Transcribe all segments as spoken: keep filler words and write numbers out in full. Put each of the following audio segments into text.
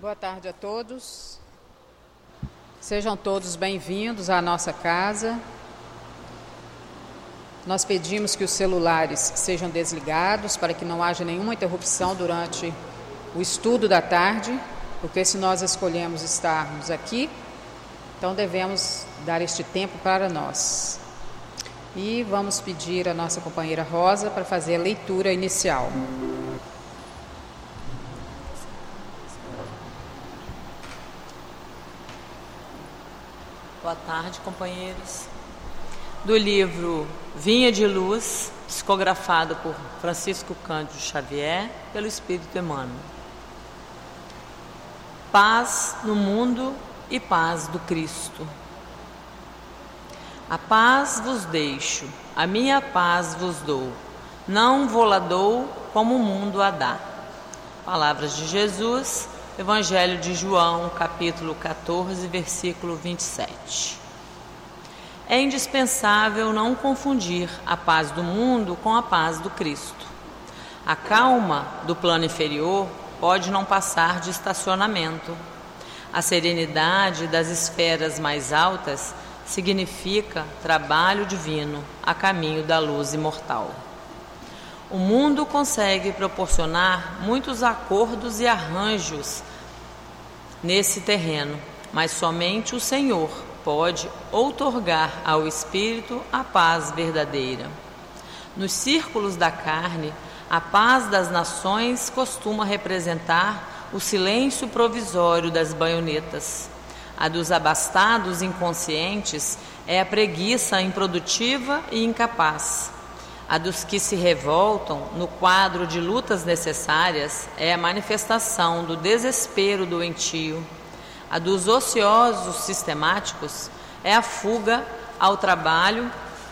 Boa tarde a todos. Sejam todos bem-vindos à nossa casa. Nós pedimos que os celulares sejam desligados para que não haja nenhuma interrupção durante o estudo da tarde, porque se nós escolhemos estarmos aqui, então devemos dar este tempo para nós. E vamos pedir à nossa companheira Rosa para fazer a leitura inicial. Boa tarde, companheiros. Do livro Vinha de Luz, psicografado por Francisco Cândido Xavier, pelo Espírito Emmanuel. Paz no mundo e paz do Cristo. A paz vos deixo, a minha paz vos dou, não vô-la dou como o mundo a dá. Palavras de Jesus, Evangelho de João, capítulo quatorze, versículo vinte e sete. É indispensável não confundir a paz do mundo com a paz do Cristo. A calma do plano inferior pode não passar de estacionamento. A serenidade das esferas mais altas significa trabalho divino a caminho da luz imortal. O mundo consegue proporcionar muitos acordos e arranjos nesse terreno, mas somente o Senhor pode outorgar ao espírito a paz verdadeira. Nos círculos da carne, a paz das nações costuma representar o silêncio provisório das baionetas. A dos abastados inconscientes é a preguiça improdutiva e incapaz. A dos que se revoltam no quadro de lutas necessárias é a manifestação do desespero doentio. A dos ociosos sistemáticos é a fuga ao trabalho.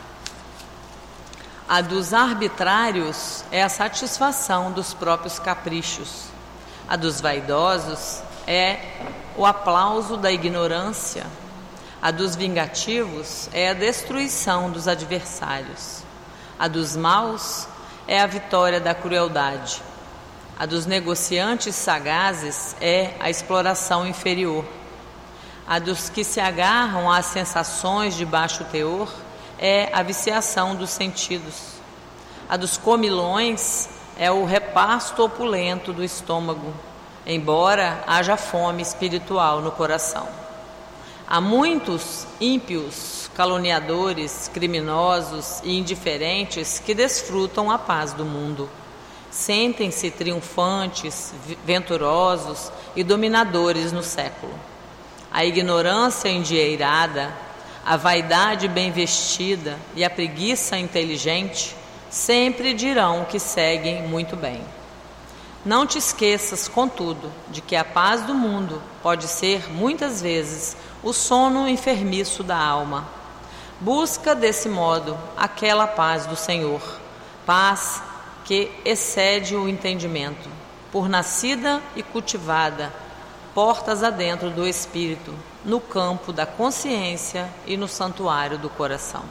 A dos arbitrários é a satisfação dos próprios caprichos. A dos vaidosos é o aplauso da ignorância. A dos vingativos é a destruição dos adversários. A dos maus é a vitória da crueldade. A dos negociantes sagazes é a exploração inferior. A dos que se agarram às sensações de baixo teor é a viciação dos sentidos. A dos comilões é o repasto opulento do estômago, embora haja fome espiritual no coração. Há muitos ímpios, caluniadores, criminosos e indiferentes que desfrutam a paz do mundo. Sentem-se triunfantes, venturosos e dominadores no século. A ignorância endieirada, a vaidade bem vestida e a preguiça inteligente sempre dirão que seguem muito bem. Não te esqueças, contudo, de que a paz do mundo pode ser, muitas vezes, o sono enfermiço da alma. Busca, desse modo, aquela paz do Senhor, paz que excede o entendimento, por nascida e cultivada, portas adentro do espírito, no campo da consciência e no santuário do coração.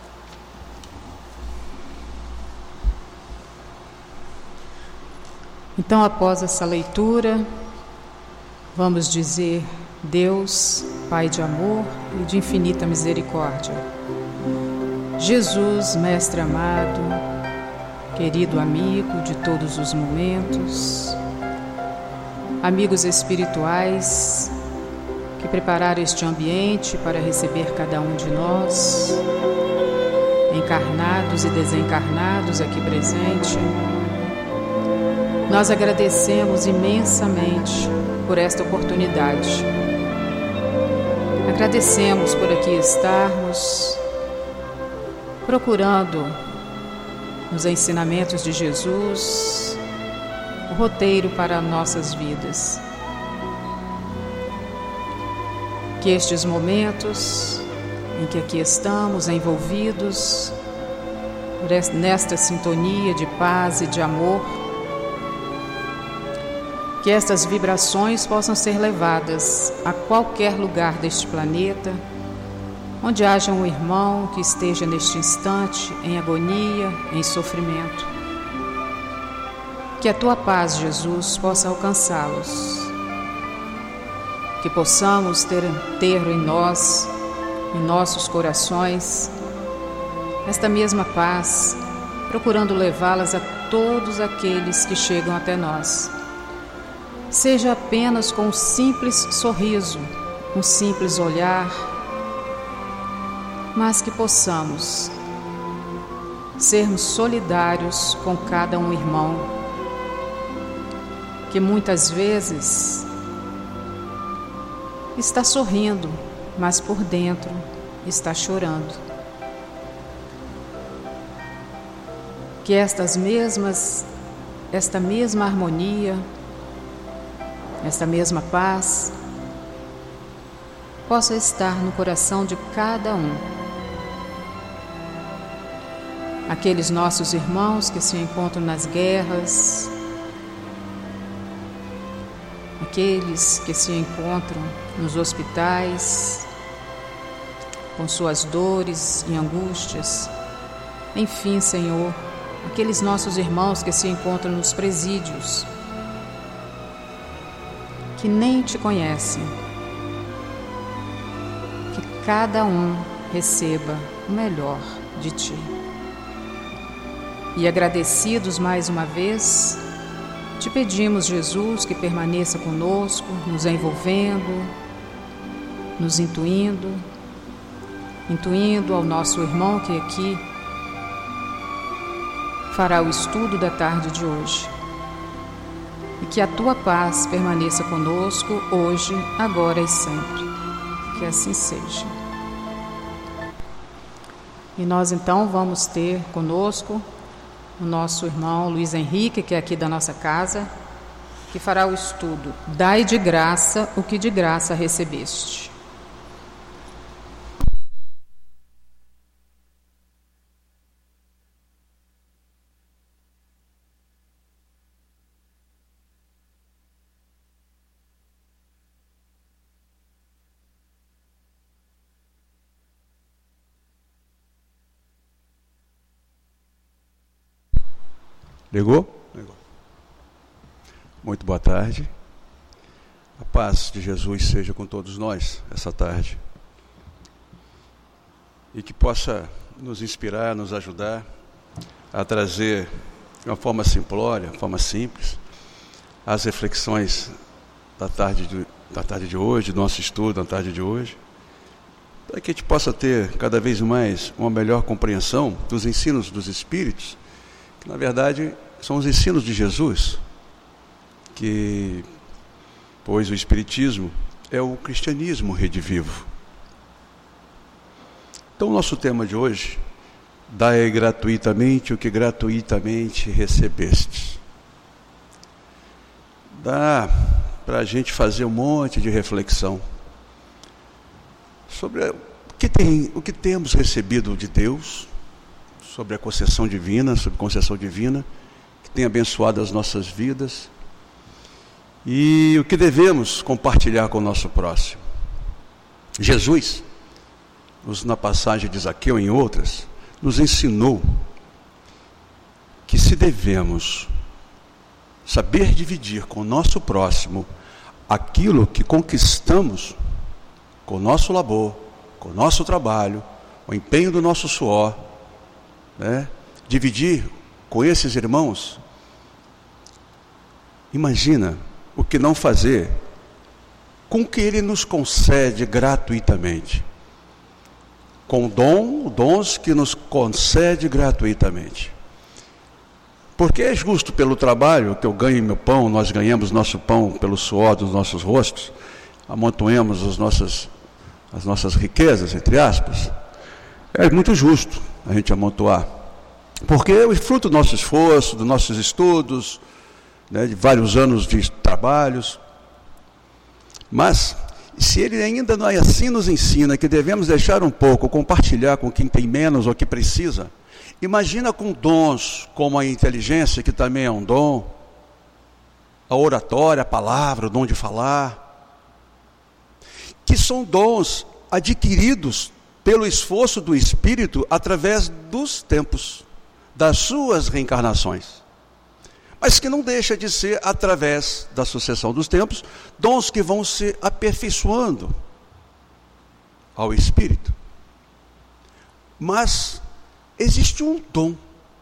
Então, após essa leitura, vamos dizer: Deus, Pai de amor e de infinita misericórdia, Jesus, Mestre amado, querido amigo de todos os momentos, amigos espirituais que prepararam este ambiente para receber cada um de nós, encarnados e desencarnados aqui presente, nós agradecemos imensamente por esta oportunidade. Agradecemos por aqui estarmos, procurando nos ensinamentos de Jesus o roteiro para nossas vidas. Que estes momentos em que aqui estamos envolvidos nesta sintonia de paz e de amor, que estas vibrações possam ser levadas a qualquer lugar deste planeta, onde haja um irmão que esteja neste instante em agonia, em sofrimento. Que a tua paz, Jesus, possa alcançá-los. que possamos ter, ter em nós, em nossos corações, esta mesma paz, procurando levá-las a todos aqueles que chegam até nós. Seja apenas com um simples sorriso, um simples olhar, mas que possamos sermos solidários com cada um irmão, que muitas vezes está sorrindo, mas por dentro está chorando. Que estas mesmas, esta mesma harmonia, esta mesma paz possa estar no coração de cada um. Aqueles nossos irmãos que se encontram nas guerras, aqueles que se encontram nos hospitais, com suas dores e angústias. Enfim, Senhor, aqueles nossos irmãos que se encontram nos presídios, que nem te conhecem, que cada um receba o melhor de ti. E agradecidos mais uma vez, te pedimos, Jesus, que permaneça conosco, nos envolvendo, nos intuindo, intuindo ao nosso irmão que aqui fará o estudo da tarde de hoje. E que a tua paz permaneça conosco hoje, agora e sempre. Que assim seja. E nós então vamos ter conosco o nosso irmão Luiz Henrique, que é aqui da nossa casa, que fará o estudo Dai de graça o que de graça recebeste. Ligou? Ligou. Muito boa tarde. A paz de Jesus seja com todos nós essa tarde. E que possa nos inspirar, nos ajudar a trazer de uma forma simplória, de uma forma simples, as reflexões da tarde de, da tarde de hoje, do nosso estudo da tarde de hoje, para que a gente possa ter cada vez mais uma melhor compreensão dos ensinos dos Espíritos, que na verdade são os ensinos de Jesus, que, pois o Espiritismo é o cristianismo redivivo. Então o nosso tema de hoje, dai gratuitamente o que gratuitamente recebeste. Dá para a gente fazer um monte de reflexão sobre o que, tem, o que temos recebido de Deus, sobre a concessão divina, sobre a concessão divina, que tem abençoado as nossas vidas, e o que devemos compartilhar com o nosso próximo. Jesus, na passagem de Zaqueu e em outras, nos ensinou que se devemos saber dividir com o nosso próximo aquilo que conquistamos com o nosso labor, com o nosso trabalho, o empenho do nosso suor, né? Dividir com esses irmãos. Imagina o que não fazer com o que Ele nos concede gratuitamente, com o dom, dons que nos concede gratuitamente. Porque é justo pelo trabalho que eu ganho meu pão, nós ganhamos nosso pão pelo suor dos nossos rostos, amontoemos as nossas, as nossas riquezas, entre aspas. É muito justo a gente amontoar, porque é o fruto do nosso esforço, dos nossos estudos, né, de vários anos de trabalhos. Mas, se Ele ainda não assim nos ensina que devemos deixar um pouco, compartilhar com quem tem menos ou que precisa, imagina com dons como a inteligência, que também é um dom, a oratória, a palavra, o dom de falar, que são dons adquiridos pelo esforço do Espírito através dos tempos, das suas reencarnações. mas que não deixa de ser, através da sucessão dos tempos, dons que vão se aperfeiçoando ao espírito. Mas existe um dom,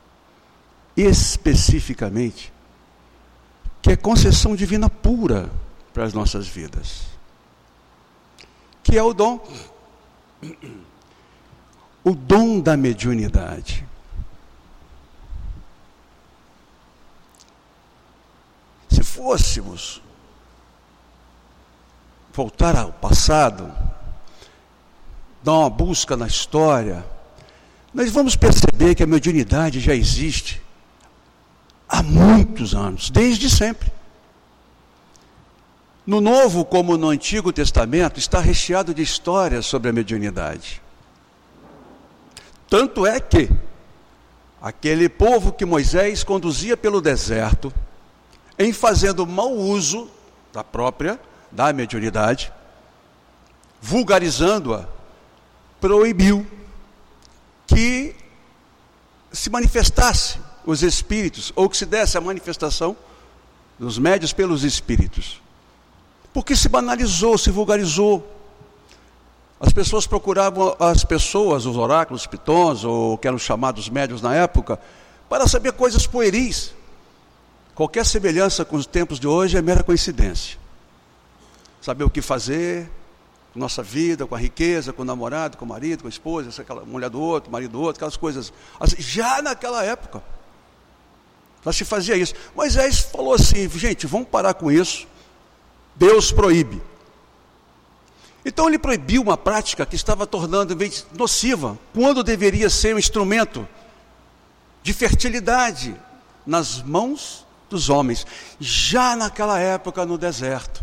especificamente, que é concessão divina pura para as nossas vidas, que é o dom, o dom da mediunidade. Se fôssemos voltar ao passado, dar uma busca na história, nós vamos perceber que a mediunidade já existe há muitos anos, desde sempre. No Novo, como no Antigo Testamento, está recheado de histórias sobre a mediunidade. Tanto é que aquele povo que Moisés conduzia pelo deserto, em fazendo mau uso da própria, da mediunidade, vulgarizando-a, proibiu que se manifestasse os espíritos, ou que se desse a manifestação dos médiuns pelos espíritos. Porque se banalizou, se vulgarizou. As pessoas procuravam as pessoas, os oráculos, os pitons, ou que eram chamados médiuns na época, para saber coisas pueris. Qualquer semelhança com os tempos de hoje é mera coincidência. Saber o que fazer com nossa vida, com a riqueza, com o namorado, com o marido, com a esposa, aquela mulher do outro, marido do outro, aquelas coisas. Já naquela época, já se fazia isso. Moisés falou assim, gente, vamos parar com isso. Deus proíbe. Então ele proibiu uma prática que estava tornando nociva, quando deveria ser um instrumento de fertilidade nas mãos dos homens, já naquela época no deserto.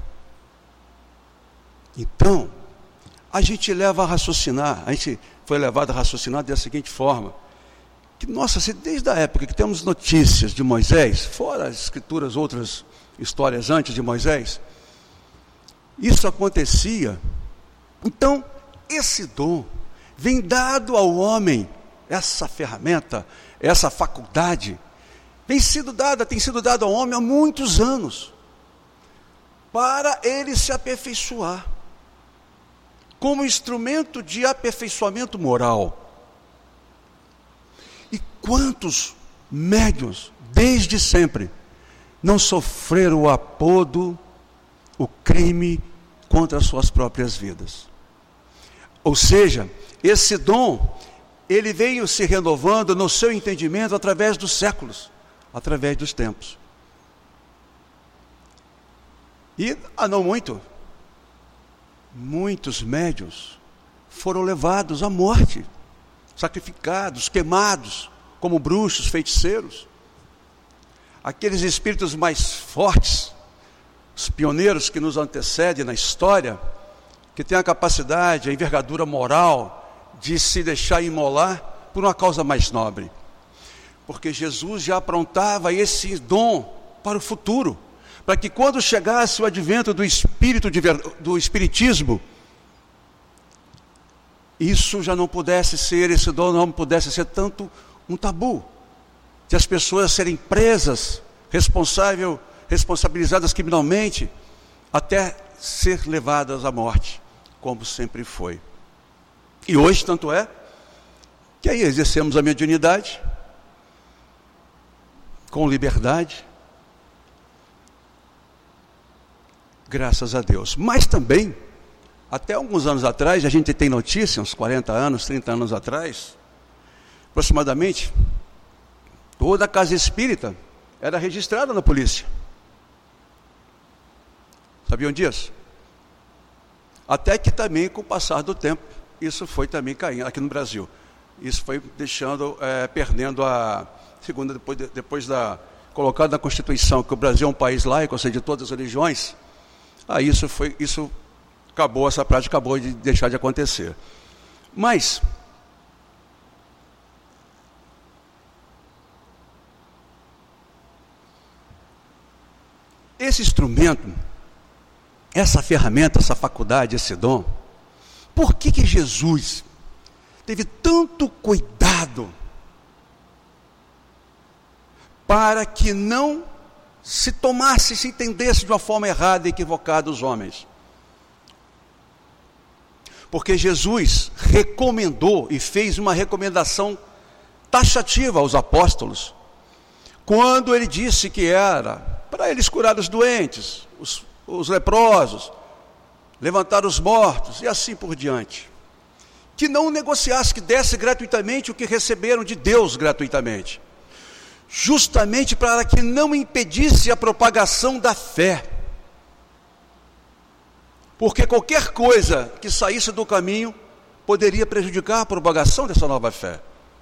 Então, a gente leva a raciocinar, a gente foi levado a raciocinar da seguinte forma, que, nossa, se desde a época que temos notícias de Moisés, fora as escrituras, outras histórias antes de Moisés, isso acontecia, então, esse dom vem dado ao homem, essa ferramenta, essa faculdade, vem sido dada, tem sido dada ao homem há muitos anos, para ele se aperfeiçoar, como instrumento de aperfeiçoamento moral. E quantos médiuns, desde sempre, não sofreram o apodo, o crime contra as suas próprias vidas? Ou seja, esse dom, ele veio se renovando no seu entendimento através dos séculos, através dos tempos. E, há não muito, muitos médiuns foram levados à morte, sacrificados, queimados, como bruxos, feiticeiros. Aqueles espíritos mais fortes, os pioneiros que nos antecedem na história, que têm a capacidade, a envergadura moral de se deixar imolar por uma causa mais nobre. Porque Jesus já aprontava esse dom para o futuro, para que quando chegasse o advento do espírito de, do espiritismo, isso já não pudesse ser, esse dom não pudesse ser tanto um tabu, de as pessoas serem presas, responsável, responsabilizadas criminalmente, até ser levadas à morte, como sempre foi. E hoje, tanto é, que aí exercemos a mediunidade, com liberdade, graças a Deus. Mas também, até alguns anos atrás, a gente tem notícia, uns quarenta anos, trinta anos atrás, aproximadamente, toda a casa espírita era registrada na polícia. Sabiam disso? Até que também, com o passar do tempo, isso foi também caindo aqui no Brasil. Isso foi deixando, é, perdendo a segunda, depois, depois da, colocado na Constituição, que o Brasil é um país laico, ou seja, de todas as religiões, aí isso foi, isso acabou, essa prática acabou de deixar de acontecer. Mas, esse instrumento, essa ferramenta, essa faculdade, esse dom, por que que Jesus teve tanto cuidado para que não se tomasse, se entendesse de uma forma errada e equivocada os homens. Porque Jesus recomendou e fez uma recomendação taxativa aos apóstolos, quando ele disse que era para eles curar os doentes, os, os leprosos, levantar os mortos e assim por diante. Que não negociasse, que desse gratuitamente o que receberam de Deus gratuitamente. Justamente para que não impedisse a propagação da fé. Porque qualquer coisa que saísse do caminho poderia prejudicar a propagação dessa nova fé.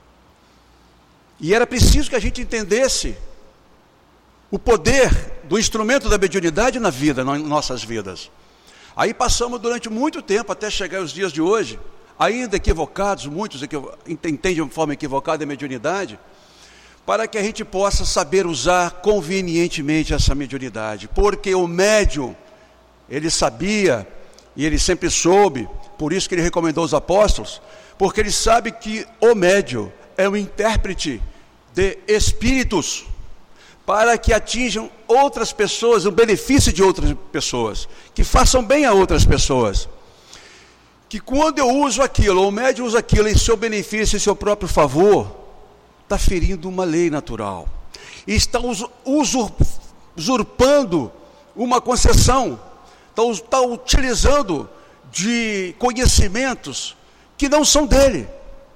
E era preciso que a gente entendesse o poder do instrumento da mediunidade na vida, nas nossas vidas. Aí passamos durante muito tempo, até chegar aos dias de hoje, ainda equivocados, muitos entendem de forma equivocada a mediunidade, para que a gente possa saber usar convenientemente essa mediunidade. Porque o médium, ele sabia, e ele sempre soube, por isso que ele recomendou os apóstolos, porque ele sabe que o médium é o intérprete de espíritos, para que atinjam outras pessoas, o benefício de outras pessoas, que façam bem a outras pessoas. Que quando eu uso aquilo, ou o médium usa aquilo em seu benefício, em seu próprio favor, está ferindo uma lei natural, e está usurpando uma concessão, está, está utilizando de conhecimentos que não são dele,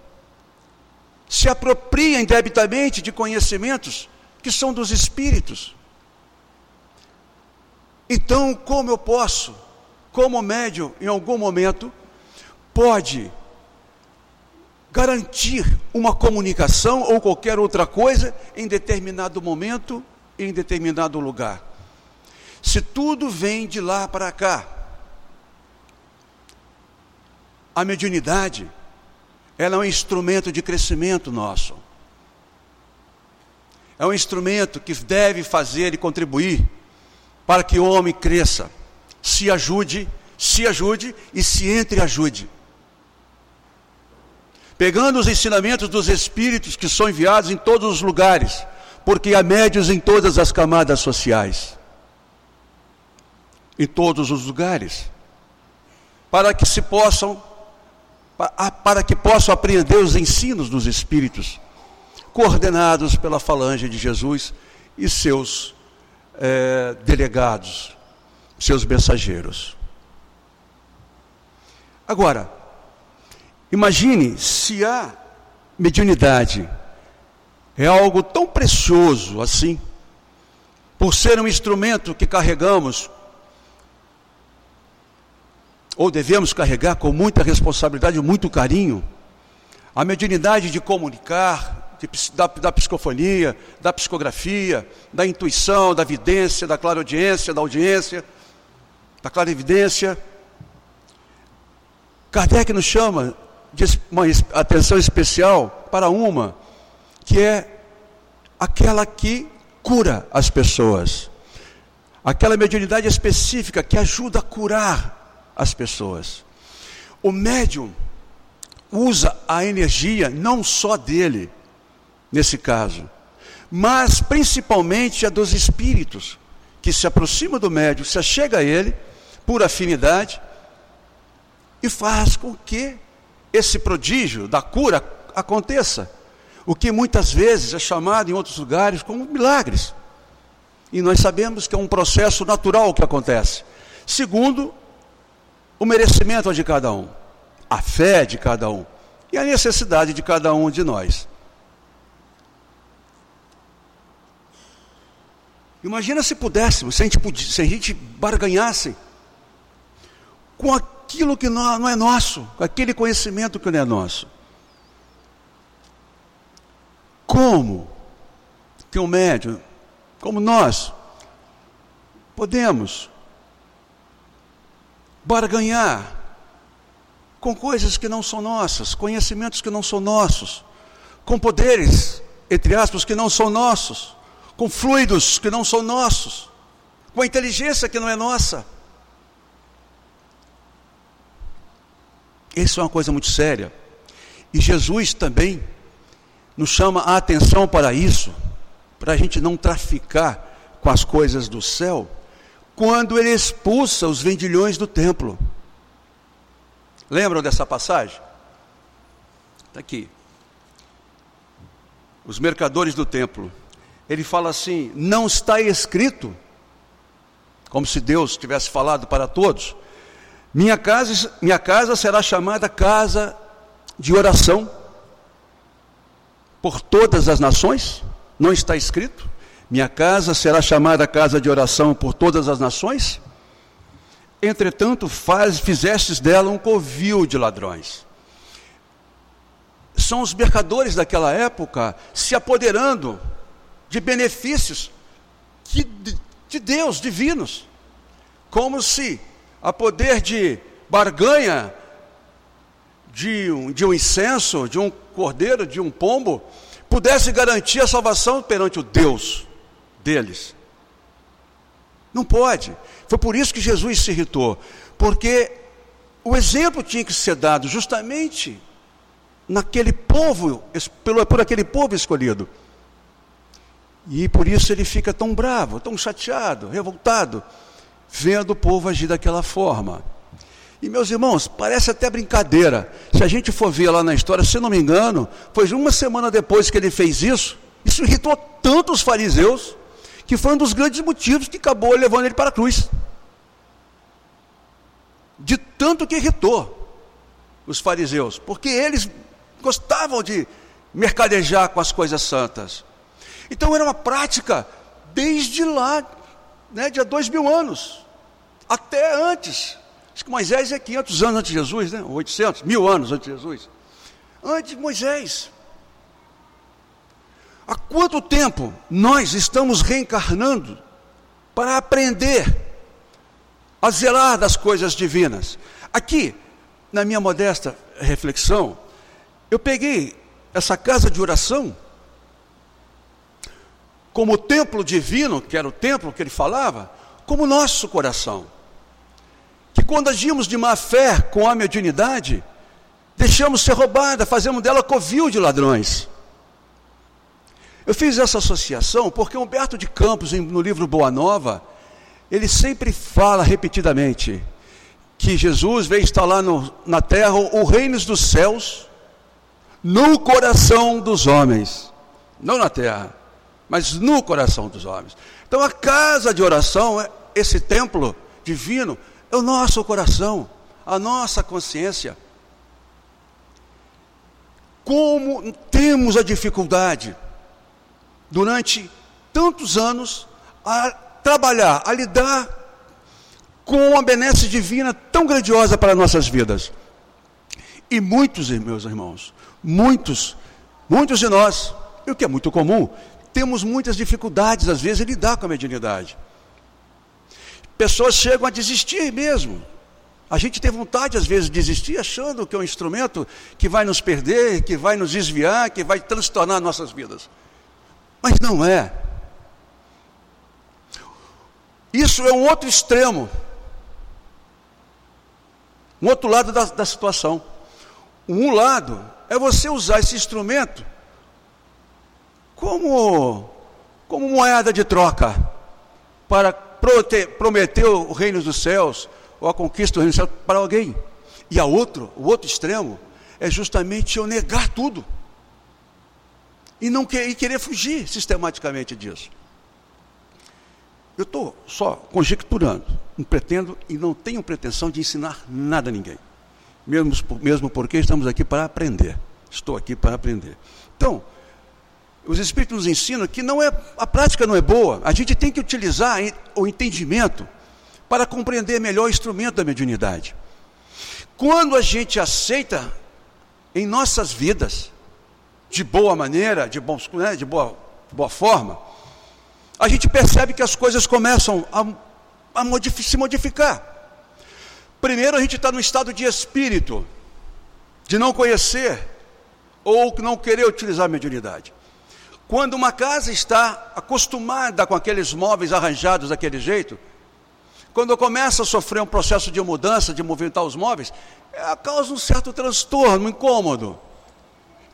se apropria indebitamente de conhecimentos que são dos espíritos. Então, como eu posso, como médium, em algum momento, pode garantir uma comunicação ou qualquer outra coisa em determinado momento, em determinado lugar? Se tudo vem de lá para cá, a mediunidade, ela é um instrumento de crescimento nosso. É um instrumento que deve fazer e contribuir para que o homem cresça, se ajude, se ajude e se entreajude. Pegando os ensinamentos dos espíritos que são enviados em todos os lugares, porque há médiuns em todas as camadas sociais, em todos os lugares, para que se possam, para que possam apreender os ensinos dos espíritos, coordenados pela falange de Jesus e seus é, delegados, seus mensageiros. Agora, imagine se a mediunidade é algo tão precioso assim, por ser um instrumento que carregamos, ou devemos carregar com muita responsabilidade, muito carinho, a mediunidade de comunicar, de, da, da psicofonia, da psicografia, da intuição, da vidência, da clareaudiência, da audiência, da clarividência. Kardec nos chama de uma atenção especial para uma, que é aquela que cura as pessoas, aquela mediunidade específica que ajuda a curar as pessoas. O médium usa a energia não só dele, nesse caso, mas principalmente a dos espíritos, que se aproxima do médium, se achega a ele, por afinidade, e faz com que esse prodígio da cura aconteça, o que muitas vezes é chamado em outros lugares como milagres, e nós sabemos que é um processo natural que acontece, segundo o merecimento de cada um, a fé de cada um, e a necessidade de cada um de nós. Imagina se pudéssemos, se a gente, pudesse, se a gente barganhasse com aquilo que não, não é nosso, com aquele conhecimento que não é nosso. Como que um médium, como nós, podemos barganhar com coisas que não são nossas, conhecimentos que não são nossos, com poderes, entre aspas, que não são nossos, com fluidos que não são nossos, com a inteligência que não é nossa? Isso é uma coisa muito séria. E Jesus também nos chama a atenção para isso, para a gente não traficar com as coisas do céu quando ele expulsa os vendilhões do templo. Lembram dessa passagem? Está aqui. Os mercadores do templo. Ele fala assim: não está escrito, como se Deus tivesse falado para todos, minha casa, minha casa será chamada casa de oração por todas as nações? Não está escrito? Minha casa será chamada casa de oração por todas as nações? Entretanto, faz, fizestes dela um covil de ladrões. São os mercadores daquela época se apoderando de benefícios que, de Deus, divinos, como se a poder de barganha de um, de um incenso, de um cordeiro, de um pombo, pudesse garantir a salvação perante o Deus deles. Não pode. Foi por isso que Jesus se irritou, porque o exemplo tinha que ser dado justamente naquele povo, por aquele povo escolhido. E por isso ele fica tão bravo, tão chateado, revoltado, vendo o povo agir daquela forma. E meus irmãos, parece até brincadeira. Se a gente for ver lá na história, se não me engano, foi uma semana depois que ele fez isso, isso irritou tanto os fariseus, que foi um dos grandes motivos que acabou levando ele para a cruz. De tanto que irritou os fariseus, porque eles gostavam de mercadejar com as coisas santas. Então era uma prática desde lá, né, de há dois mil anos, até antes. Acho que Moisés é quinhentos anos antes de Jesus, né? oitocentos, mil anos antes de Jesus. Antes de Moisés. Há quanto tempo nós estamos reencarnando para aprender a zelar das coisas divinas? Aqui, na minha modesta reflexão, eu peguei essa casa de oração como o templo divino, que era o templo que ele falava, como nosso coração. Que quando agimos de má fé com a mediunidade, deixamos ser roubada, fazemos dela covil de ladrões. Eu fiz essa associação porque Humberto de Campos, no livro Boa Nova, ele sempre fala repetidamente que Jesus veio instalar no, na terra o reino dos céus no coração dos homens. Não na terra, mas no coração dos homens. Então a casa de oração, esse templo divino, é o nosso coração, a nossa consciência. Como temos a dificuldade, durante tantos anos, a trabalhar, a lidar com uma benesse divina tão grandiosa para nossas vidas. E muitos, meus irmãos, muitos, muitos de nós, e o que é muito comum, temos muitas dificuldades, às vezes, em lidar com a mediunidade. Pessoas chegam a desistir mesmo. A gente tem vontade, às vezes, de desistir, achando que é um instrumento que vai nos perder, que vai nos desviar, que vai transtornar nossas vidas. Mas não é. Isso é um outro extremo. Um outro lado da, da situação. Um lado é você usar esse instrumento como, como moeda de troca para prote, prometer o reino dos céus ou a conquista do reino dos céus para alguém. E a outro, o outro extremo é justamente eu negar tudo e não quer, e querer fugir sistematicamente disso. Eu estou só conjecturando, não pretendo e não tenho pretensão de ensinar nada a ninguém, mesmo, mesmo porque estamos aqui para aprender. Estou aqui para aprender. Então, os Espíritos nos ensinam que não é, a prática não é boa, a gente tem que utilizar o entendimento para compreender melhor o instrumento da mediunidade. Quando a gente aceita em nossas vidas, de boa maneira, de, bons, né, de boa, boa forma, a gente percebe que as coisas começam a, a modific, se modificar. Primeiro, a gente está no estado de espírito, de não conhecer ou não querer utilizar a mediunidade. Quando uma casa está acostumada com aqueles móveis arranjados daquele jeito, quando começa a sofrer um processo de mudança, de movimentar os móveis, causa um certo transtorno, um incômodo.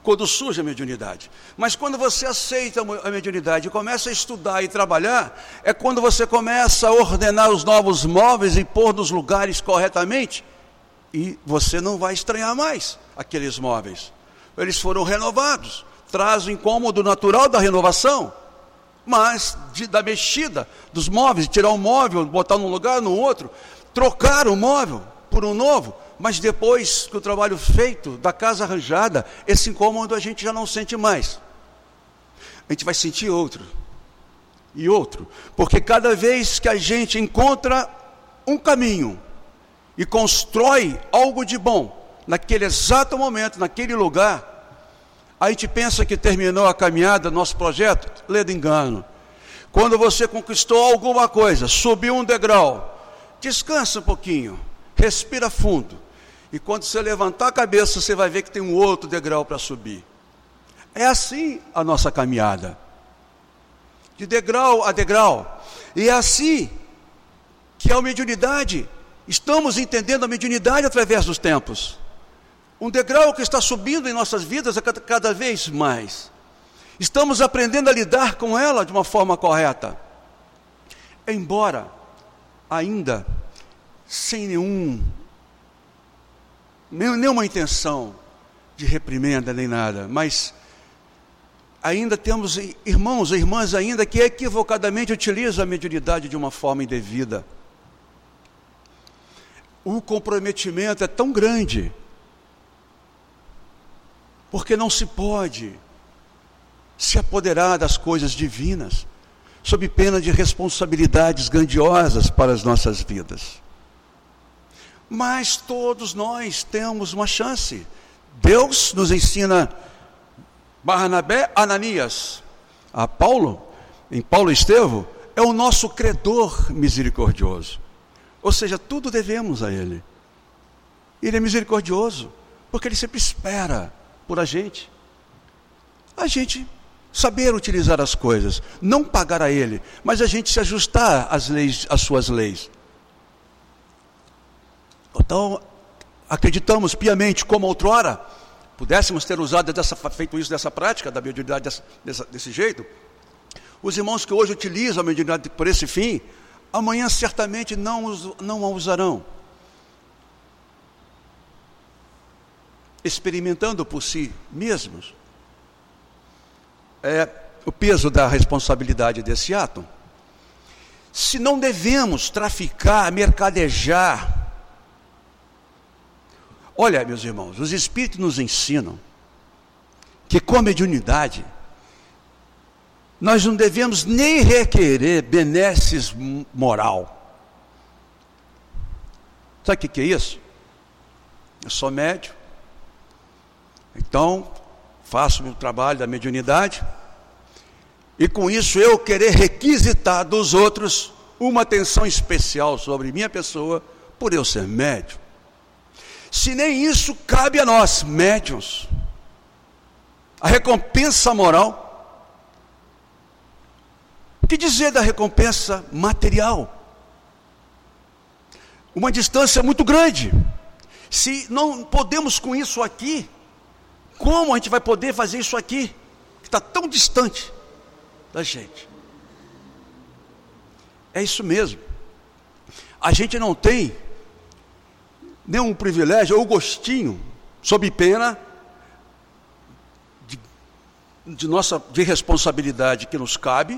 quando surge a mediunidade. Mas quando você aceita a mediunidade e começa a estudar e trabalhar, é quando você começa a ordenar os novos móveis e pôr nos lugares corretamente, e você não vai estranhar mais aqueles móveis. Eles foram renovados, traz o incômodo natural da renovação, mas de, da mexida dos móveis, tirar um móvel, botar num lugar, no outro, trocar o móvel por um novo. Mas depois que o trabalho feito, da casa arranjada, esse incômodo a gente já não sente mais. A gente vai sentir outro. E outro. Porque cada vez que a gente encontra um caminho e constrói algo de bom, naquele exato momento, naquele lugar, a gente pensa que terminou a caminhada, nosso projeto, lê de engano. Quando você conquistou alguma coisa, subiu um degrau, descansa um pouquinho, respira fundo. E quando você levantar a cabeça, você vai ver que tem um outro degrau para subir. É assim a nossa caminhada. De degrau a degrau. E é assim que a mediunidade, estamos entendendo a mediunidade através dos tempos. Um degrau que está subindo em nossas vidas a cada, cada vez mais. Estamos aprendendo a lidar com ela de uma forma correta. Embora ainda sem nenhum nenhuma intenção de reprimenda nem nada, mas ainda temos irmãos e irmãs ainda que equivocadamente utilizam a mediunidade de uma forma indevida. O comprometimento é tão grande, porque não se pode se apoderar das coisas divinas, sob pena de responsabilidades grandiosas para as nossas vidas. Mas todos nós temos uma chance. Deus nos ensina, Barnabé, Ananias, a Paulo, em Paulo e Estevão, é o nosso credor misericordioso. Ou seja, tudo devemos a Ele. Ele é misericordioso, porque Ele sempre espera por a gente. A gente saber utilizar as coisas, não pagar a Ele, mas a gente se ajustar às leis, às suas leis. Então, acreditamos piamente, como outrora, pudéssemos ter usado dessa, feito isso dessa prática, da mediunidade dessa, dessa, desse jeito, os irmãos que hoje utilizam a mediunidade por esse fim, amanhã certamente não, não a usarão. Experimentando por si mesmos é, o peso da responsabilidade desse ato. Se não devemos traficar, mercadejar. Olha, meus irmãos, os Espíritos nos ensinam que com a mediunidade nós não devemos nem requerer benesses moral. Sabe o que, que é isso? Eu sou médium, então faço o trabalho da mediunidade, e com isso eu querer requisitar dos outros uma atenção especial sobre minha pessoa, por eu ser médium. Se nem isso cabe a nós, médiuns, a recompensa moral. O que dizer da recompensa material? Uma distância muito grande. Se não podemos com isso aqui, como a gente vai poder fazer isso aqui, que está tão distante da gente? É isso mesmo. A gente não tem nenhum privilégio ou gostinho, sob pena de, de nossa de responsabilidade que nos cabe,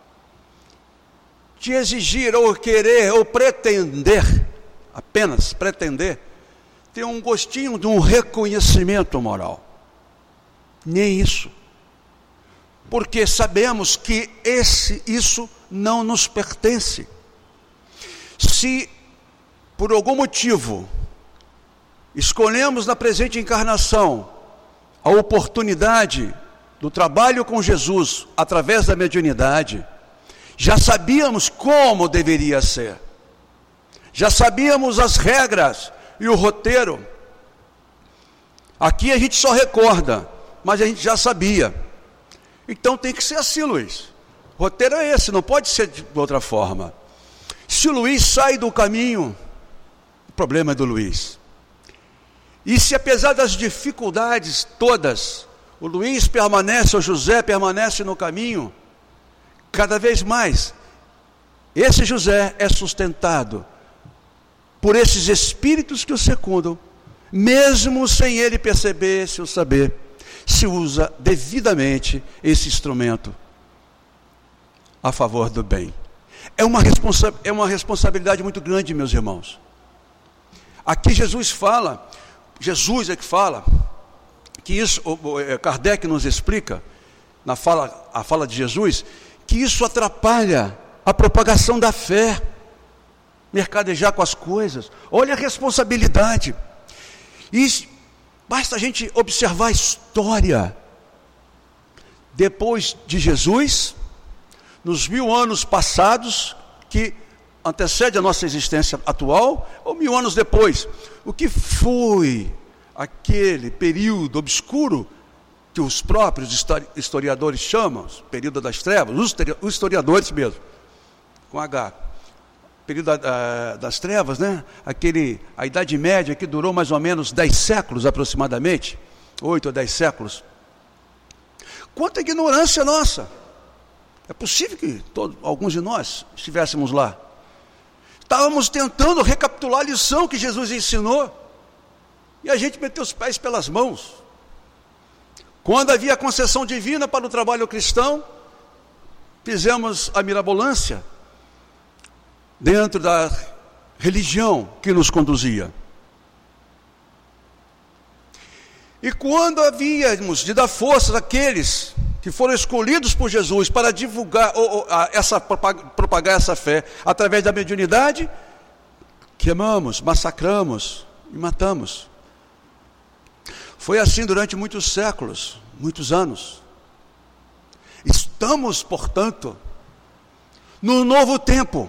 de exigir ou querer ou pretender, apenas pretender, ter um gostinho de um reconhecimento moral. Nem isso. Porque sabemos que esse, isso não nos pertence. Se por algum motivo escolhemos na presente encarnação a oportunidade do trabalho com Jesus através da mediunidade, já sabíamos como deveria ser, já sabíamos as regras e o roteiro. Aqui a gente só recorda, mas a gente já sabia. Então tem que ser assim, Luiz. O roteiro é esse, não pode ser de outra forma. Se o Luiz sai do caminho, o problema é do Luiz. E se apesar das dificuldades todas, o Luiz permanece, o José permanece no caminho, cada vez mais, esse José é sustentado por esses espíritos que o secundam, mesmo sem ele perceber, se o saber, se usa devidamente esse instrumento a favor do bem. É uma, responsa- é uma responsabilidade muito grande, meus irmãos. Aqui Jesus fala, Jesus é que fala, que isso, Kardec nos explica, na fala, a fala de Jesus, que isso atrapalha a propagação da fé, mercadejar com as coisas. Olha a responsabilidade. E basta a gente observar a história. Depois de Jesus, nos mil anos passados, que antecede a nossa existência atual, ou mil anos depois, o que foi aquele período obscuro que os próprios historiadores chamam, período das trevas, os historiadores mesmo, com H, período das trevas, né? Aquele, a Idade Média que durou mais ou menos dez séculos aproximadamente, oito ou dez séculos. Quanta ignorância nossa! É possível que todos, alguns de nós estivéssemos lá. Estávamos tentando recapitular a lição que Jesus ensinou, e a gente meteu os pés pelas mãos. Quando havia a concessão divina para o trabalho cristão, fizemos a mirabolância dentro da religião que nos conduzia. E quando havíamos de dar força àqueles que foram escolhidos por Jesus para divulgar, ou, ou, a, essa, propagar essa fé através da mediunidade, queimamos, massacramos e matamos. Foi assim durante muitos séculos, muitos anos. Estamos, portanto, no novo tempo.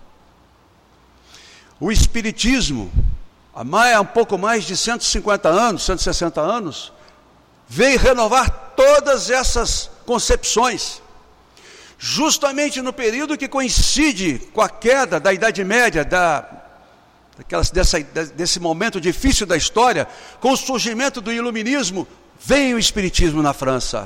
O Espiritismo, há mais, um pouco mais de cento e cinquenta anos, cento e sessenta anos, veio renovar todas essas concepções, justamente no período que coincide com a queda da Idade Média, da, daquelas, dessa, desse momento difícil da história, com o surgimento do Iluminismo, vem o Espiritismo na França.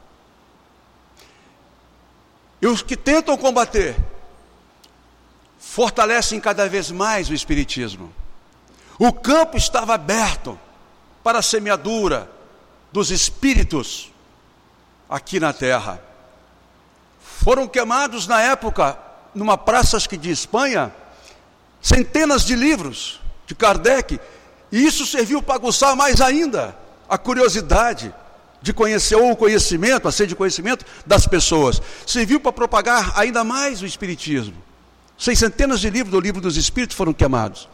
E os que tentam combater, fortalecem cada vez mais o Espiritismo. O campo estava aberto para a semeadura dos espíritos aqui na terra. Foram queimados na época, numa praça acho que de Espanha, centenas de livros de Kardec, e isso serviu para aguçar mais ainda a curiosidade de conhecer, ou o conhecimento, a sede de conhecimento das pessoas. Serviu para propagar ainda mais o Espiritismo. Seis centenas de livros do Livro dos Espíritos foram queimados.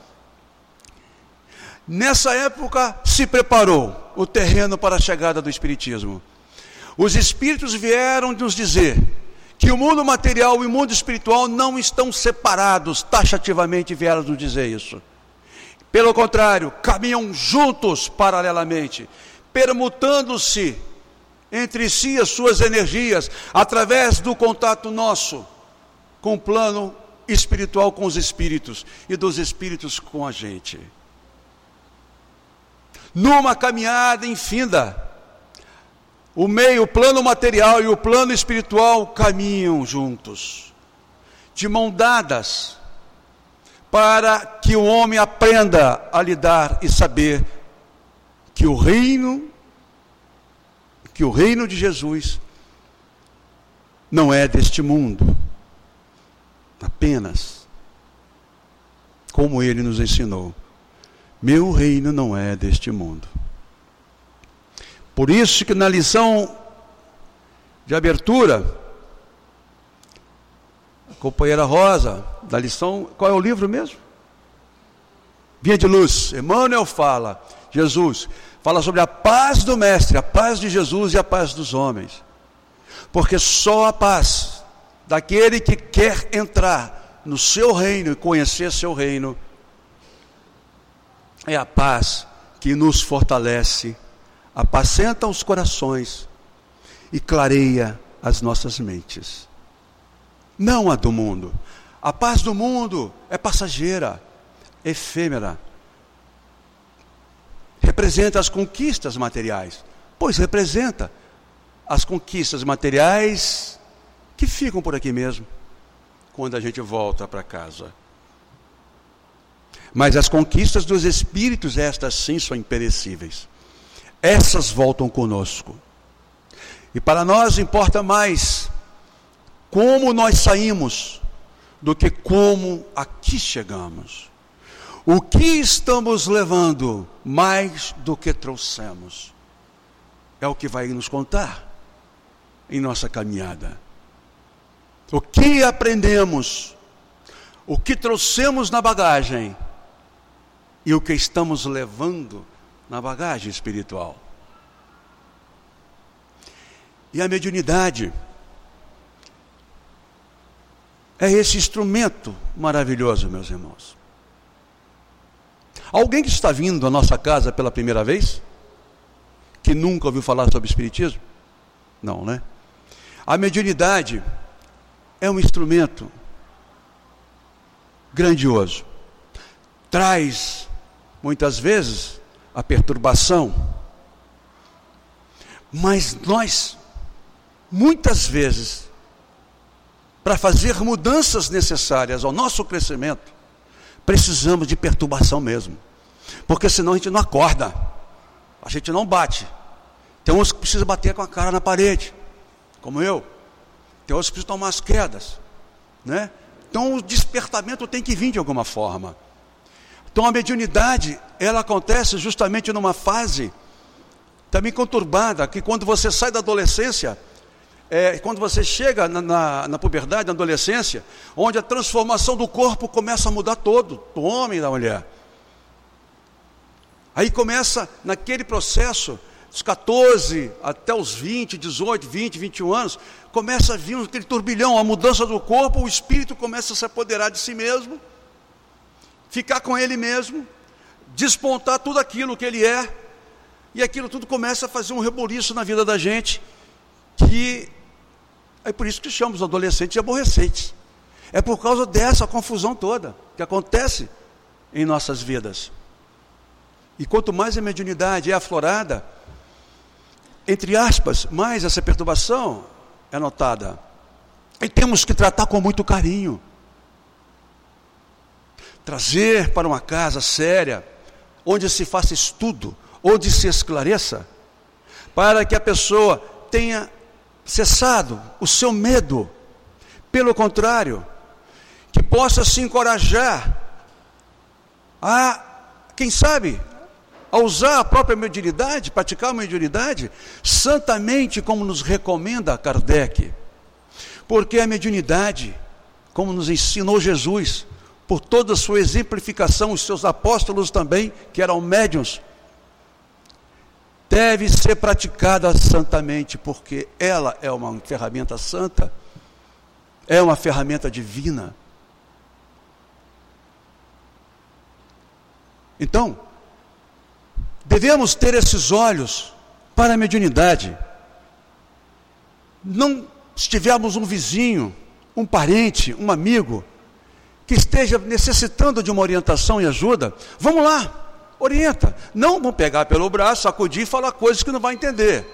Nessa época se preparou o terreno para a chegada do Espiritismo. Os Espíritos vieram nos dizer que o mundo material e o mundo espiritual não estão separados, taxativamente vieram nos dizer isso. Pelo contrário, caminham juntos paralelamente, permutando-se entre si as suas energias, através do contato nosso com o plano espiritual com os espíritos, e dos espíritos com a gente. Numa caminhada infinda, o meio, o plano material e o plano espiritual caminham juntos, de mão dadas, para que o homem aprenda a lidar e saber que o reino, que o reino de Jesus não é deste mundo, apenas, como ele nos ensinou. Meu reino não é deste mundo. Por isso que na lição de abertura, a companheira Rosa, da lição, qual é o livro mesmo? Via de Luz. Emmanuel fala, Jesus, fala sobre a paz do Mestre, a paz de Jesus e a paz dos homens. Porque só a paz daquele que quer entrar no seu reino e conhecer seu reino, é a paz que nos fortalece, apacenta os corações e clareia as nossas mentes. Não a do mundo. A paz do mundo é passageira, efêmera. Representa as conquistas materiais. pois representa as conquistas materiais que ficam por aqui mesmo, quando a gente volta para casa. Mas as conquistas dos espíritos, estas sim são imperecíveis. Essas voltam conosco. E para nós importa mais como nós saímos do que como aqui chegamos. O que estamos levando mais do que trouxemos é o que vai nos contar em nossa caminhada. O que aprendemos, o que trouxemos na bagagem e o que estamos levando na bagagem espiritual. E a mediunidade é esse instrumento maravilhoso, meus irmãos. Alguém que está vindo à nossa casa pela primeira vez, que nunca ouviu falar sobre espiritismo? Não, né? A mediunidade é um instrumento grandioso. Traz, muitas vezes, a perturbação. Mas nós, muitas vezes, para fazer mudanças necessárias ao nosso crescimento, precisamos de perturbação mesmo. Porque senão a gente não acorda, a gente não bate. Tem uns que precisam bater com a cara na parede, como eu. Tem outros que precisam tomar as quedas, né? Então o despertamento tem que vir de alguma forma. Então a mediunidade, ela acontece justamente numa fase também conturbada, que quando você sai da adolescência, é, quando você chega na, na, na puberdade, na adolescência, onde a transformação do corpo começa a mudar todo, do homem e da mulher. Aí começa naquele processo, dos catorze até os vinte, dezoito, vinte, vinte e um anos, começa a vir aquele turbilhão, a mudança do corpo, o espírito começa a se apoderar de si mesmo, ficar com ele mesmo, despontar tudo aquilo que ele é, e aquilo tudo começa a fazer um reboliço na vida da gente, que é por isso que chamamos adolescentes de aborrecentes. É por causa dessa confusão toda que acontece em nossas vidas. E quanto mais a mediunidade é aflorada, entre aspas, mais essa perturbação é notada. E temos que tratar com muito carinho. Trazer para uma casa séria, onde se faça estudo, onde se esclareça, para que a pessoa tenha cessado o seu medo. Pelo contrário, que possa se encorajar a, quem sabe, a usar a própria mediunidade, praticar a mediunidade, santamente como nos recomenda Kardec. Porque a mediunidade, como nos ensinou Jesus, por toda a sua exemplificação, os seus apóstolos também, que eram médiuns, deve ser praticada santamente, porque ela é uma ferramenta santa, é uma ferramenta divina. Então, devemos ter esses olhos para a mediunidade. Não se tivermos um vizinho, um parente, um amigo, que esteja necessitando de uma orientação e ajuda, vamos lá, orienta. Não vamos pegar pelo braço, sacudir e falar coisas que não vai entender.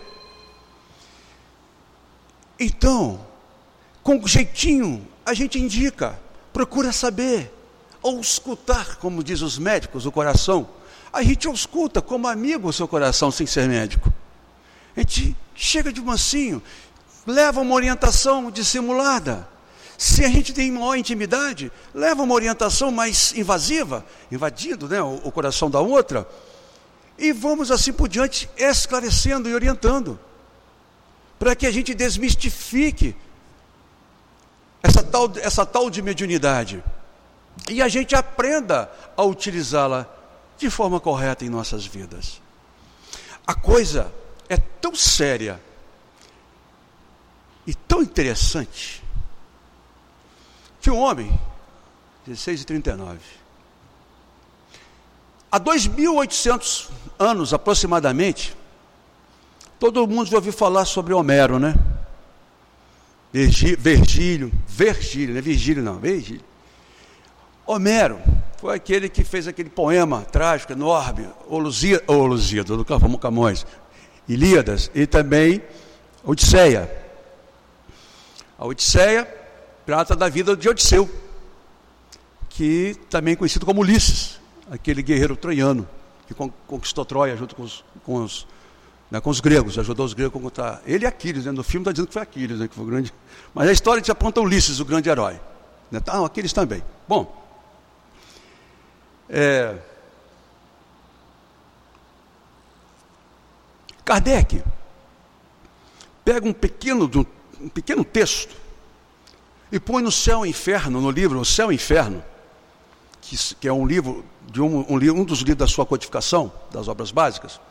Então, com jeitinho, a gente indica, procura saber, ou escutar, como diz os médicos, o coração. A gente escuta como amigo o seu coração, sem ser médico. A gente chega de mansinho, leva uma orientação dissimulada. Se a gente tem maior intimidade, leva uma orientação mais invasiva, invadindo, né, o, o coração da outra, e vamos assim por diante, esclarecendo e orientando, para que a gente desmistifique essa tal, essa tal de mediunidade, e a gente aprenda a utilizá-la de forma correta em nossas vidas. A coisa é tão séria e tão interessante, que um homem, dezesseis e trinta e nove, há dois mil e oitocentos anos aproximadamente, todo mundo já ouviu falar sobre Homero, né? Virgílio, Virgílio, Virgílio, não é Virgílio não, Virgílio. Homero foi aquele que fez aquele poema trágico, enorme, O Lusíada, o Lusíada, do Camões, Ilíadas, e também Odisseia. A Odisseia trata da vida de Odisseu, que também é conhecido como Ulisses, aquele guerreiro troiano que conquistou Troia junto com os, com os, né, com os gregos, ajudou os gregos a conquistar. Ele e Aquiles, né? No filme está dizendo que foi Aquiles, né, que foi o grande. Mas a história te aponta Ulisses, o grande herói. Né? Ah, Aquiles também. Bom, é... Kardec pega um pequeno, um pequeno texto e põe no Céu e Inferno, no livro O Céu e Inferno, que, que é um livro, de um, um, um dos livros da sua codificação, das obras básicas,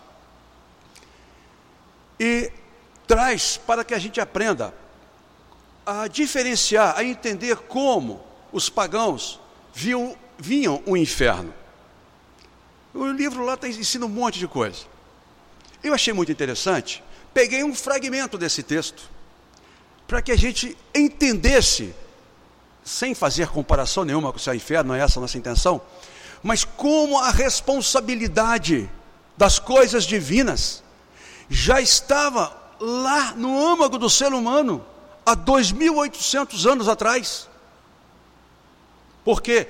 e traz para que a gente aprenda a diferenciar, a entender como os pagãos viam, vinham o inferno. O livro lá tá, ensina um monte de coisa. Eu achei muito interessante, peguei um fragmento desse texto, para que a gente entendesse, sem fazer comparação nenhuma com o céu e inferno, não é essa a nossa intenção, mas como a responsabilidade das coisas divinas já estava lá no âmago do ser humano, há dois mil e oitocentos anos atrás. Porque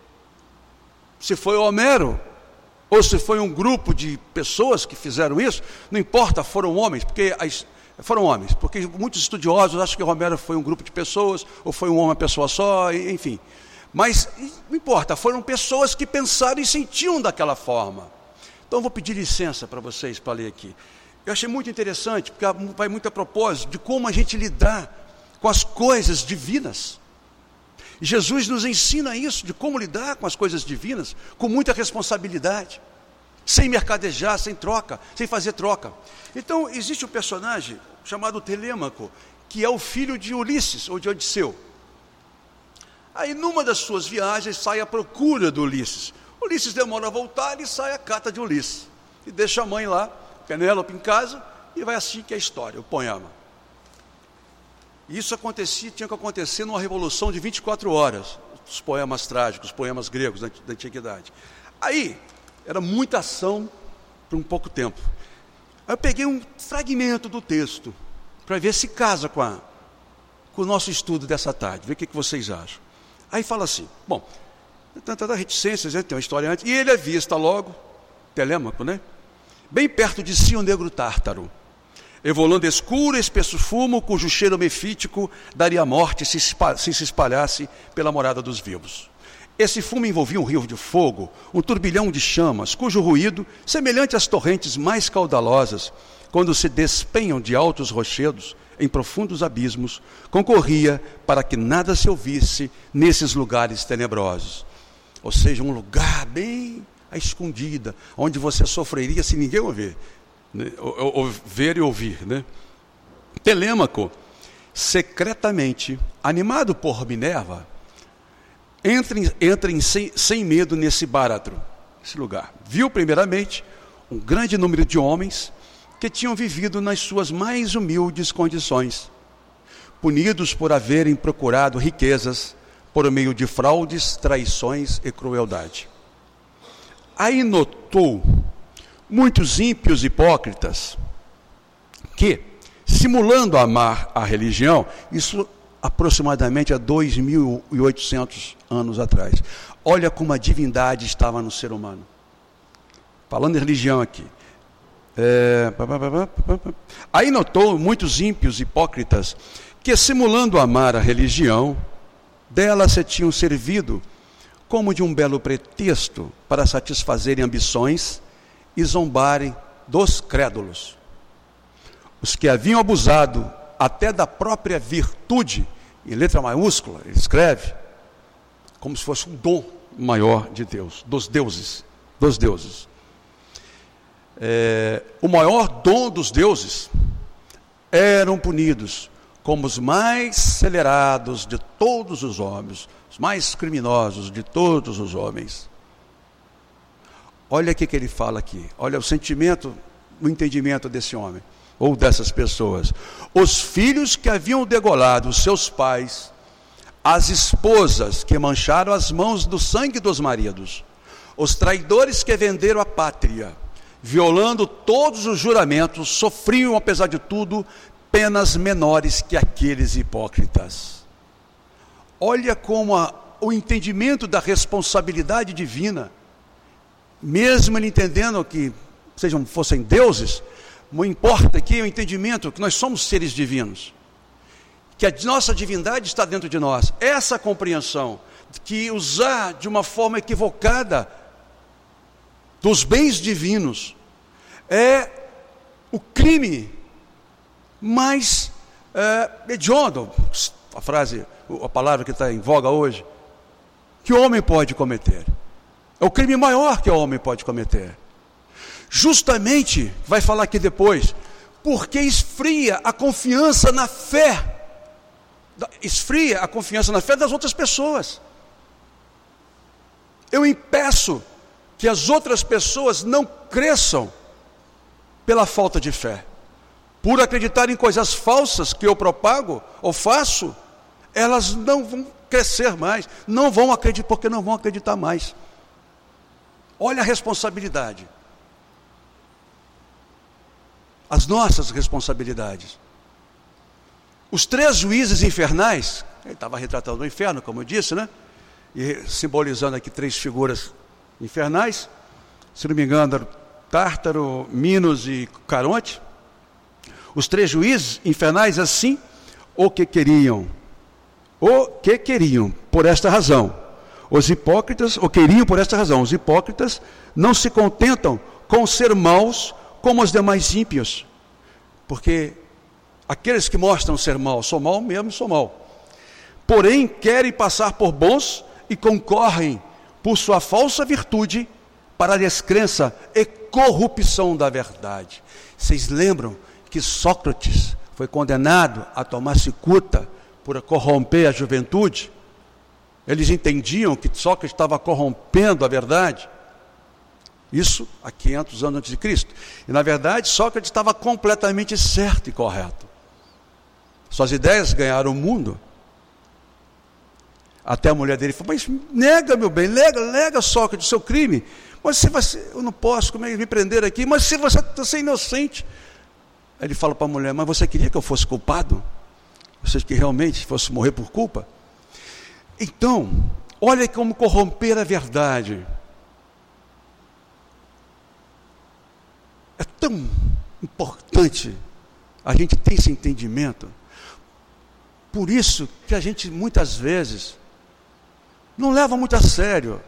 se foi Homero, ou se foi um grupo de pessoas que fizeram isso, não importa, foram homens, porque as, foram homens, porque muitos estudiosos acham que Homero foi um grupo de pessoas, ou foi um homem, uma pessoa só, enfim. Mas não importa, foram pessoas que pensaram e sentiam daquela forma. Então eu vou pedir licença para vocês para ler aqui. Eu achei muito interessante, porque vai muito a propósito de como a gente lidar com as coisas divinas. Jesus nos ensina isso, de como lidar com as coisas divinas, com muita responsabilidade, sem mercadejar, sem troca, sem fazer troca. Então, existe um personagem chamado Telêmaco, que é o filho de Ulisses, ou de Odisseu. Aí, numa das suas viagens, sai à procura do Ulisses. Ulisses demora a voltar e sai a carta de Ulisses. E deixa a mãe lá, Penélope, em casa, e vai assim que é a história, o poema. Isso acontecia, tinha que acontecer numa revolução de vinte e quatro horas, os poemas trágicos, os poemas gregos da, da antiguidade. Aí, era muita ação por um pouco tempo. Aí eu peguei um fragmento do texto, para ver se casa com, a, com o nosso estudo dessa tarde, ver o que, que vocês acham. Aí fala assim, bom, tantas reticências, tem uma história antes, e ele avista logo, Telêmaco, né? Bem perto de si o negro tártaro, evolando escuro e espesso fumo, cujo cheiro mefítico daria morte se se espalhasse pela morada dos vivos. Esse fumo envolvia um rio de fogo, um turbilhão de chamas, cujo ruído, semelhante às torrentes mais caudalosas, quando se despenham de altos rochedos em profundos abismos, concorria para que nada se ouvisse nesses lugares tenebrosos. Ou seja, um lugar bem à escondida, onde você sofreria se ninguém ouvir. Né? Ou, ou ver e ouvir, né? Telêmaco, secretamente, animado por Minerva, entra, em, entra em sem, sem medo nesse báratro, esse lugar. Viu primeiramente um grande número de homens que tinham vivido nas suas mais humildes condições, punidos por haverem procurado riquezas por meio de fraudes, traições e crueldade. Aí notou muitos ímpios hipócritas que, simulando amar a religião, isso aproximadamente há dois mil e oitocentos anos atrás. Olha como a divindade estava no ser humano. Falando em religião aqui. É... Aí notou muitos ímpios hipócritas que, simulando amar a religião, dela se tinham servido como de um belo pretexto para satisfazerem ambições e zombarem dos crédulos. Os que haviam abusado até da própria virtude, em letra maiúscula, ele escreve, como se fosse um dom maior de Deus, dos deuses, dos deuses. É, o maior dom dos deuses eram punidos como os mais acelerados de todos os homens, os mais criminosos de todos os homens. Olha o que ele fala aqui, olha o sentimento, o entendimento desse homem, ou dessas pessoas. Os filhos que haviam degolado os seus pais, as esposas que mancharam as mãos do sangue dos maridos, os traidores que venderam a pátria violando todos os juramentos, sofriam, apesar de tudo, penas menores que aqueles hipócritas. Olha como a, o entendimento da responsabilidade divina, mesmo ele entendendo que sejam, fossem deuses, não importa aqui o entendimento que nós somos seres divinos, que a nossa divindade está dentro de nós. Essa compreensão que usar de uma forma equivocada dos bens divinos é o crime mais é, hediondo, a frase, a palavra que está em voga hoje, que o homem pode cometer. É o crime maior que o homem pode cometer. Justamente, vai falar aqui depois, porque esfria a confiança na fé, esfria a confiança na fé das outras pessoas. Eu impeço que as outras pessoas não cresçam pela falta de fé. Por acreditar em coisas falsas que eu propago ou faço, elas não vão crescer mais, não vão acreditar, porque não vão acreditar mais. Olha a responsabilidade. As nossas responsabilidades. Os três juízes infernais, ele estava retratando o inferno, como eu disse, né? E simbolizando aqui três figuras infernais, se não me engano, Tártaro, Minos e Caronte. Os três juízes infernais, assim, o que queriam, o que queriam, por esta razão. Os hipócritas, o queriam por esta razão. Os hipócritas não se contentam com ser maus como os demais ímpios, porque aqueles que mostram ser maus, sou mau mesmo, sou mau. Porém, querem passar por bons e concorrem por sua falsa virtude para a descrença e corrupção da verdade. Vocês lembram que Sócrates foi condenado a tomar cicuta por corromper a juventude? Eles entendiam que Sócrates estava corrompendo a verdade. Isso há quinhentos anos antes de Cristo. E na verdade Sócrates estava completamente certo e correto. Suas ideias ganharam o mundo. Até a mulher dele falou: mas nega, meu bem, nega, nega, Sócrates, o seu crime. Mas se você, eu não posso, como é que me prender aqui? Mas se você, você é inocente. Aí ele fala para a mulher: mas você queria que eu fosse culpado? Você que realmente fosse morrer por culpa? Então, olha como corromper a verdade. É tão importante a gente ter esse entendimento. Por isso que a gente muitas vezes não leva muito a sério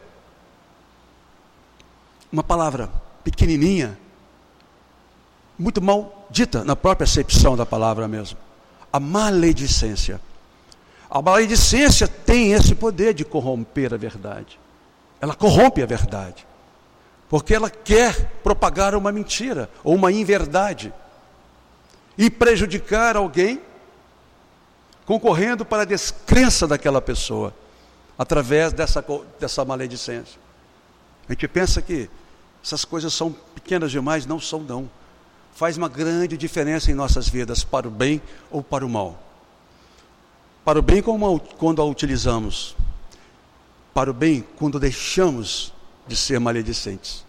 uma palavra pequenininha, muito mal dita na própria acepção da palavra mesmo. A maledicência. A maledicência tem esse poder de corromper a verdade. Ela corrompe a verdade, porque ela quer propagar uma mentira ou uma inverdade e prejudicar alguém, concorrendo para a descrença daquela pessoa através dessa, dessa maledicência. A gente pensa que essas coisas são pequenas demais, não são não. Faz uma grande diferença em nossas vidas, para o bem ou para o mal. Para o bem quando a utilizamos, para o bem quando deixamos de ser maledicentes.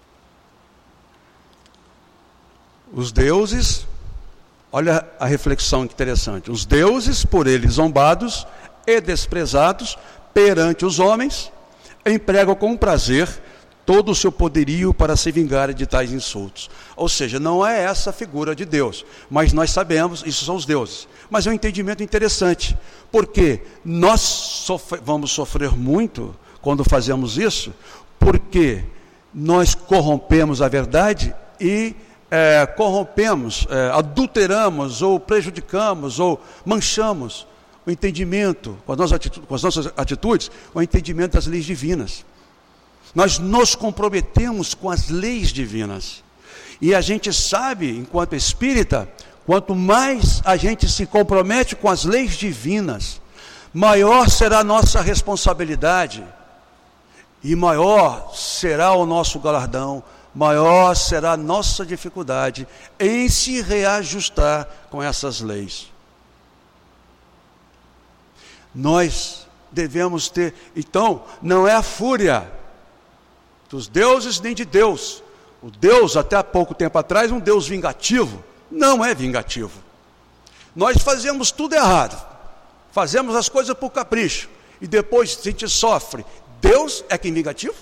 Os deuses, olha a reflexão interessante, os deuses, por eles zombados e desprezados perante os homens, empregam com prazer todo o seu poderio para se vingar de tais insultos. Ou seja, não é essa a figura de Deus, mas nós sabemos, isso são os deuses. Mas é um entendimento interessante, porque nós sofre, vamos sofrer muito quando fazemos isso, porque nós corrompemos a verdade e é, corrompemos, é, adulteramos, ou prejudicamos, ou manchamos o entendimento, com as nossas atitudes, com as nossas atitudes, o entendimento das leis divinas. Nós nos comprometemos com as leis divinas. E a gente sabe, enquanto espírita, quanto mais a gente se compromete com as leis divinas, maior será a nossa responsabilidade, e maior será o nosso galardão, maior será a nossa dificuldade em se reajustar com essas leis. Nós devemos ter, então, não é a fúria dos deuses nem de Deus, o Deus, até há pouco tempo atrás, um Deus vingativo, não é vingativo. Nós fazemos tudo errado, fazemos as coisas por capricho, e depois a gente sofre. Deus é quem vingativo?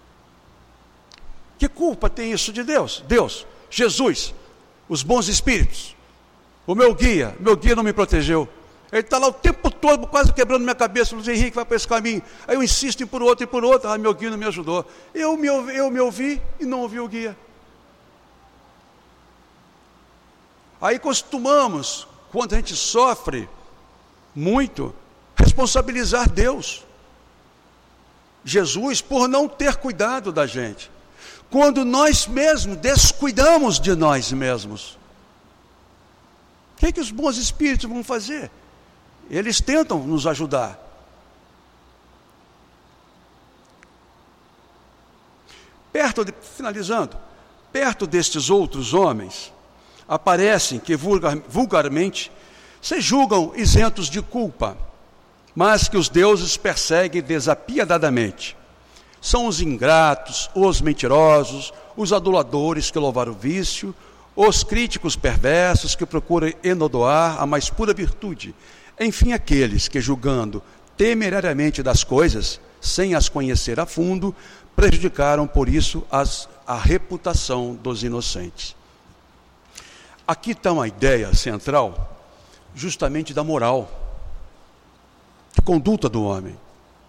Que culpa tem isso de Deus? Deus, Jesus, os bons espíritos, o meu guia, meu guia não me protegeu. Ele está lá o tempo todo, quase quebrando minha cabeça. Luiz Henrique vai para esse caminho. Aí eu insisto em por outro e por outro. Ah, meu guia não me ajudou. Eu me, ouvi, eu me ouvi e não ouvi o guia. Aí costumamos, quando a gente sofre muito, responsabilizar Deus, Jesus, por não ter cuidado da gente. Quando nós mesmos descuidamos de nós mesmos. O que é que os bons espíritos vão fazer? Eles tentam nos ajudar. Perto de, finalizando, perto destes outros homens, aparecem que vulgar, vulgarmente se julgam isentos de culpa, mas que os deuses perseguem desapiedadamente. São os ingratos, os mentirosos, os aduladores que louvaram o vício, os críticos perversos que procuram enodoar a mais pura virtude. Enfim, aqueles que, julgando temerariamente das coisas, sem as conhecer a fundo, prejudicaram por isso as, a reputação dos inocentes. Aqui está uma ideia central, justamente da moral, de conduta do homem.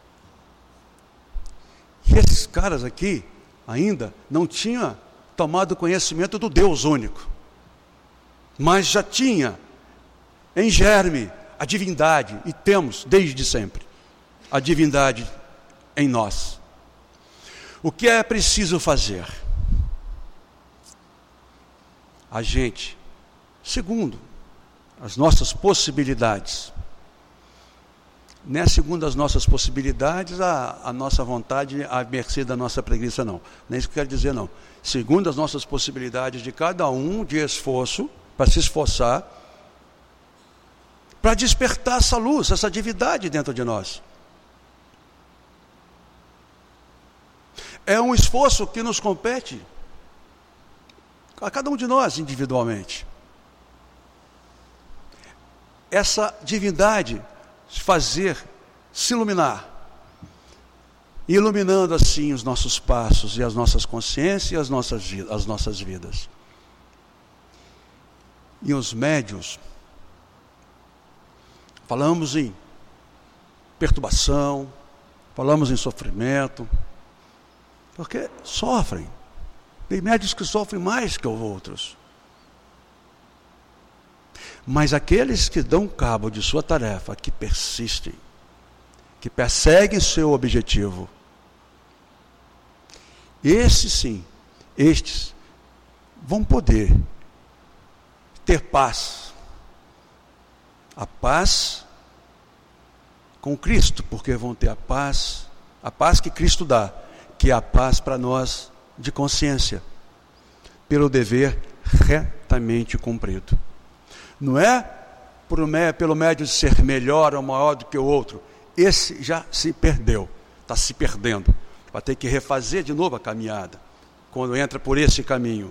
E esses caras aqui ainda não tinham tomado conhecimento do Deus único, mas já tinha em germe a divindade, e temos desde sempre a divindade em nós. O que é preciso fazer? A gente, segundo as nossas possibilidades, não é segundo as nossas possibilidades, a, a nossa vontade, a mercê da nossa preguiça, não. Não é isso que eu quero dizer, não. Segundo as nossas possibilidades de cada um, de esforço, para se esforçar, para despertar essa luz, essa divindade dentro de nós. É um esforço que nos compete a cada um de nós individualmente. Essa divindade fazer se iluminar, iluminando assim os nossos passos e as nossas consciências e as nossas, as nossas vidas. E os médiuns, falamos em perturbação, falamos em sofrimento, porque sofrem. Tem médiuns que sofrem mais que os outros. Mas aqueles que dão cabo de sua tarefa, que persistem, que perseguem seu objetivo, esses sim, estes vão poder ter paz. A paz com Cristo, porque vão ter a paz, a paz que Cristo dá, que é a paz para nós de consciência, pelo dever retamente cumprido. Não é por, pelo médio de ser melhor ou maior do que o outro. Esse já se perdeu, está se perdendo. Vai ter que refazer de novo a caminhada, quando entra por esse caminho.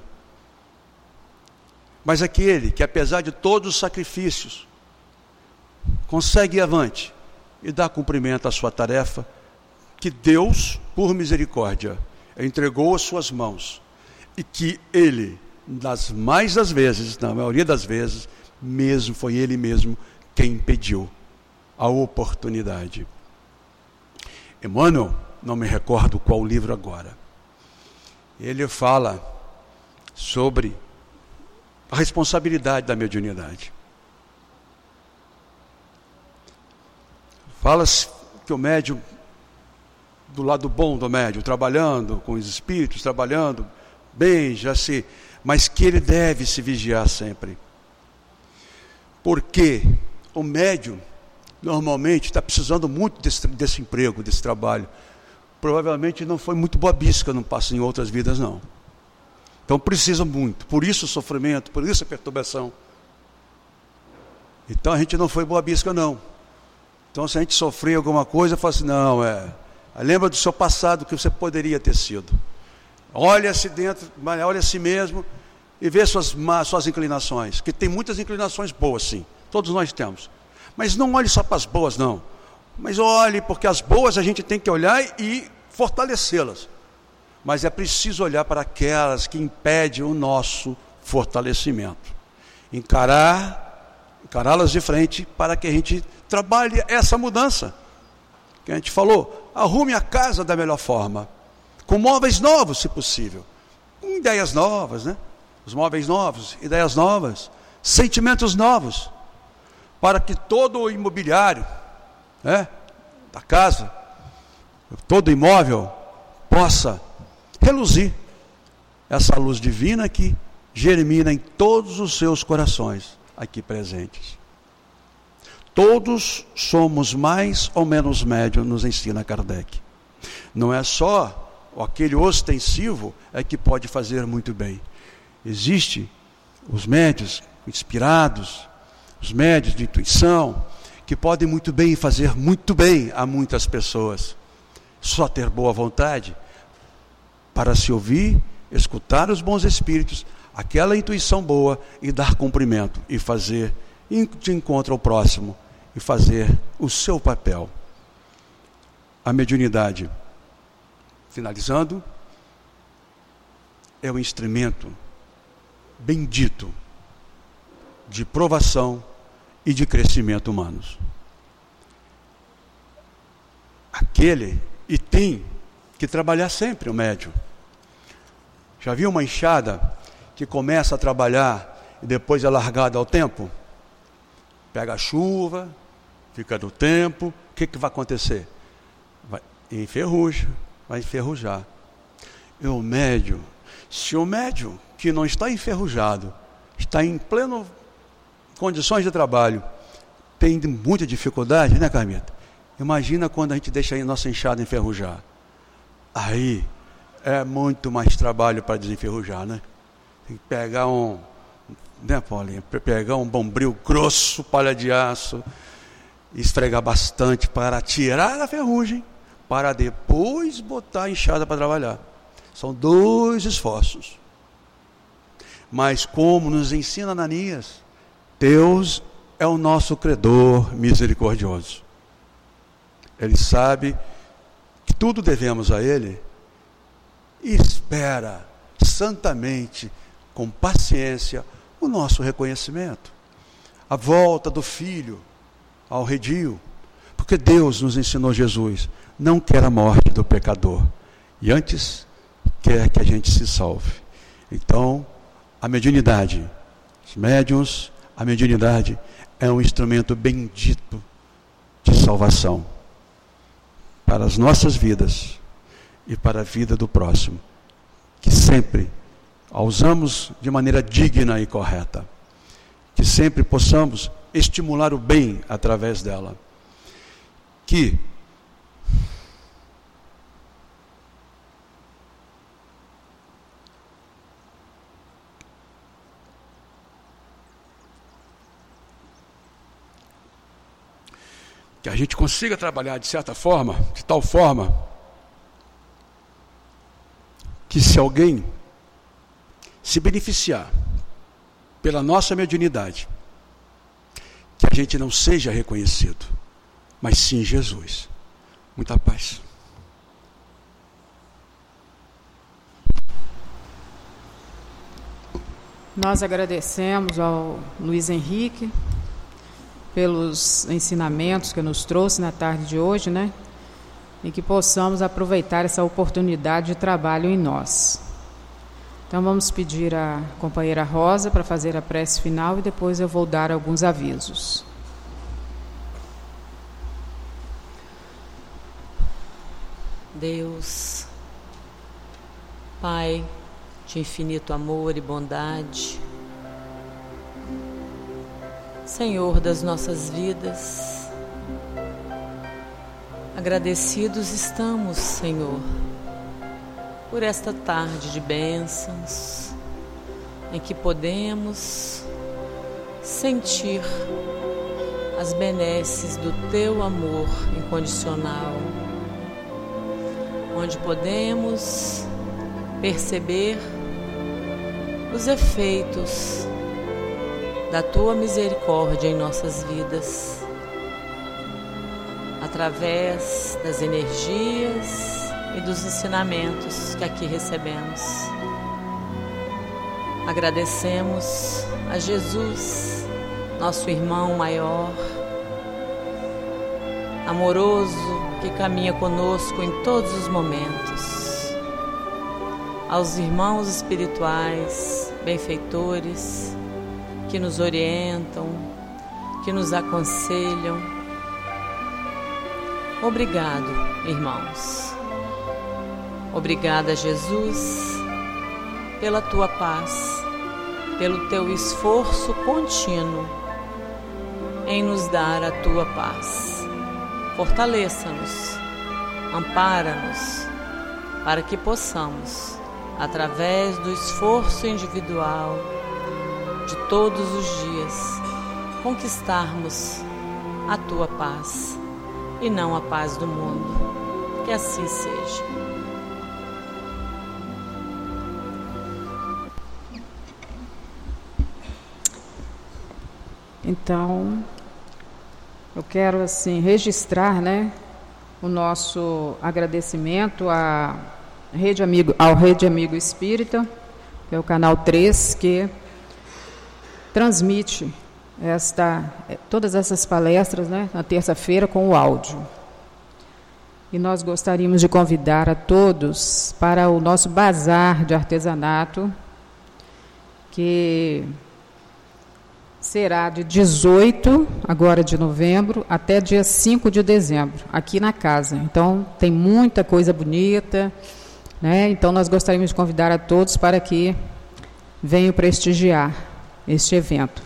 Mas aquele que, apesar de todos os sacrifícios, consegue ir avante e dar cumprimento à sua tarefa, que Deus, por misericórdia, entregou às suas mãos, e que Ele, das mais das vezes, na maioria das vezes, mesmo foi Ele mesmo quem impediu a oportunidade. Emmanuel, não me recordo qual livro agora, ele fala sobre a responsabilidade da mediunidade. Fala-se que o médium, do lado bom do médium, trabalhando com os espíritos, trabalhando bem, já se, mas que ele deve se vigiar sempre. Porque o médium, normalmente, está precisando muito desse, desse emprego, desse trabalho. Provavelmente não foi muito boa bisca, não passa em outras vidas, não. Então precisa muito. Por isso o sofrimento, por isso a perturbação. Então a gente não foi boa bisca, não. Então se a gente sofrer alguma coisa, fala assim, não, é... Lembra do seu passado, que você poderia ter sido. Olha-se dentro, olha a si mesmo e vê suas, suas inclinações, que tem muitas inclinações boas, sim, todos nós temos. Mas não olhe só para as boas, não. Mas olhe, porque as boas a gente tem que olhar e fortalecê-las. Mas é preciso olhar para aquelas que impedem o nosso fortalecimento. Encarar, encará-las de frente para que a gente trabalhe essa mudança. Que a gente falou, arrume a casa da melhor forma, com móveis novos, se possível, com ideias novas, né? Os móveis novos, ideias novas, sentimentos novos, para que todo o imobiliário, né, da casa, todo imóvel, possa reluzir essa luz divina que germina em todos os seus corações aqui presentes. Todos somos mais ou menos médios, nos ensina Kardec. Não é só aquele ostensivo é que pode fazer muito bem. Existem os médios inspirados, os médios de intuição, que podem muito bem fazer muito bem a muitas pessoas. Só ter boa vontade para se ouvir, escutar os bons espíritos, aquela intuição boa e dar cumprimento e fazer de encontro ao próximo e fazer o seu papel. A mediunidade, finalizando, é um instrumento bendito de provação e de crescimento humanos. Aquele, e tem que trabalhar sempre o médium. Já viu uma enxada que começa a trabalhar e depois é largada ao tempo? Pega a chuva, fica do tempo, o que, que vai acontecer? Vai enferruja, vai enferrujar. E o médium, se o médium que não está enferrujado, está em pleno condições de trabalho, tem muita dificuldade, né, Carmita? Imagina quando a gente deixa a nossa enxada enferrujar. Aí é muito mais trabalho para desenferrujar, né? Tem que pegar um, né, Paulinha? Pegar um bombril grosso, palha de aço, esfregar bastante para tirar a ferrugem, para depois botar a enxada para trabalhar. São dois esforços. Mas como nos ensina Ananias, Deus é o nosso credor misericordioso. Ele sabe que tudo devemos a Ele e espera santamente, com paciência, o nosso reconhecimento. A volta do Filho ao redil. Porque Deus nos ensinou, Jesus não quer a morte do pecador, e antes quer que a gente se salve. Então, a mediunidade, os médiuns, a mediunidade é um instrumento bendito de salvação para as nossas vidas e para a vida do próximo, que sempre a usamos de maneira digna e correta, que sempre possamos estimular o bem através dela, que que a gente consiga trabalhar de certa forma, de tal forma, que se alguém se beneficiar pela nossa mediunidade, que a gente não seja reconhecido, mas sim Jesus. Muita paz. Nós agradecemos ao Luiz Henrique pelos ensinamentos que nos trouxe na tarde de hoje, né? E que possamos aproveitar essa oportunidade de trabalho em nós. Então vamos pedir à companheira Rosa para fazer a prece final e depois eu vou dar alguns avisos. Deus, Pai de infinito amor e bondade, Senhor das nossas vidas, agradecidos estamos, Senhor, por esta tarde de bênçãos, em que podemos sentir as benesses do Teu amor incondicional, onde podemos perceber os efeitos da Tua misericórdia em nossas vidas, através das energias e dos ensinamentos que aqui recebemos. Agradecemos a Jesus, nosso irmão maior, amoroso, que caminha conosco em todos os momentos, aos irmãos espirituais, benfeitores, que nos orientam, que nos aconselham. Obrigado, irmãos. Obrigada, Jesus, pela Tua paz, pelo Teu esforço contínuo em nos dar a Tua paz. Fortaleça-nos, ampara-nos, para que possamos, através do esforço individual de todos os dias, conquistarmos a Tua paz e não a paz do mundo. Que assim seja. Então, eu quero assim registrar, né, o nosso agradecimento à Rede Amigo, ao Rede Amigo Espírita, que é o canal três, que transmite esta, todas essas palestras, né, na terça-feira com o áudio. E nós gostaríamos de convidar a todos para o nosso bazar de artesanato, que será de dezoito, agora de novembro, até dia cinco de dezembro, aqui na casa. Então, tem muita coisa bonita, né? Então, nós gostaríamos de convidar a todos para que venham prestigiar este evento.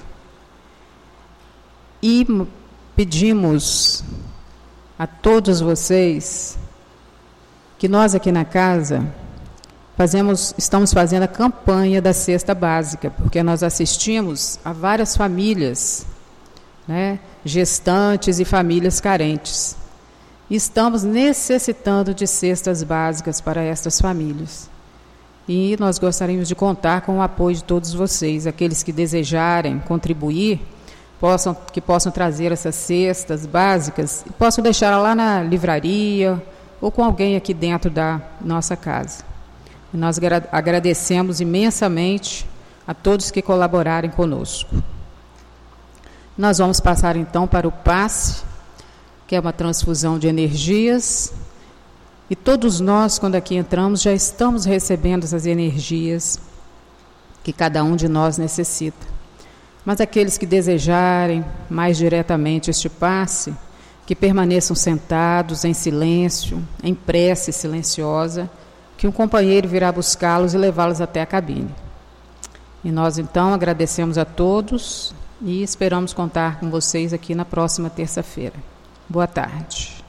E pedimos a todos vocês que nós aqui na casa Fazemos, estamos fazendo a campanha da cesta básica, porque nós assistimos a várias famílias, né, gestantes e famílias carentes. E estamos necessitando de cestas básicas para estas famílias. E nós gostaríamos de contar com o apoio de todos vocês, aqueles que desejarem contribuir, possam, que possam trazer essas cestas básicas, e possam deixar lá na livraria ou com alguém aqui dentro da nossa casa. Nós agradecemos imensamente a todos que colaborarem conosco. Nós vamos passar então para o passe, que é uma transfusão de energias. E todos nós, quando aqui entramos, já estamos recebendo essas energias que cada um de nós necessita. Mas aqueles que desejarem mais diretamente este passe, que permaneçam sentados em silêncio, em prece silenciosa, que um companheiro virá buscá-los e levá-los até a cabine. E nós, então, agradecemos a todos e esperamos contar com vocês aqui na próxima terça-feira. Boa tarde.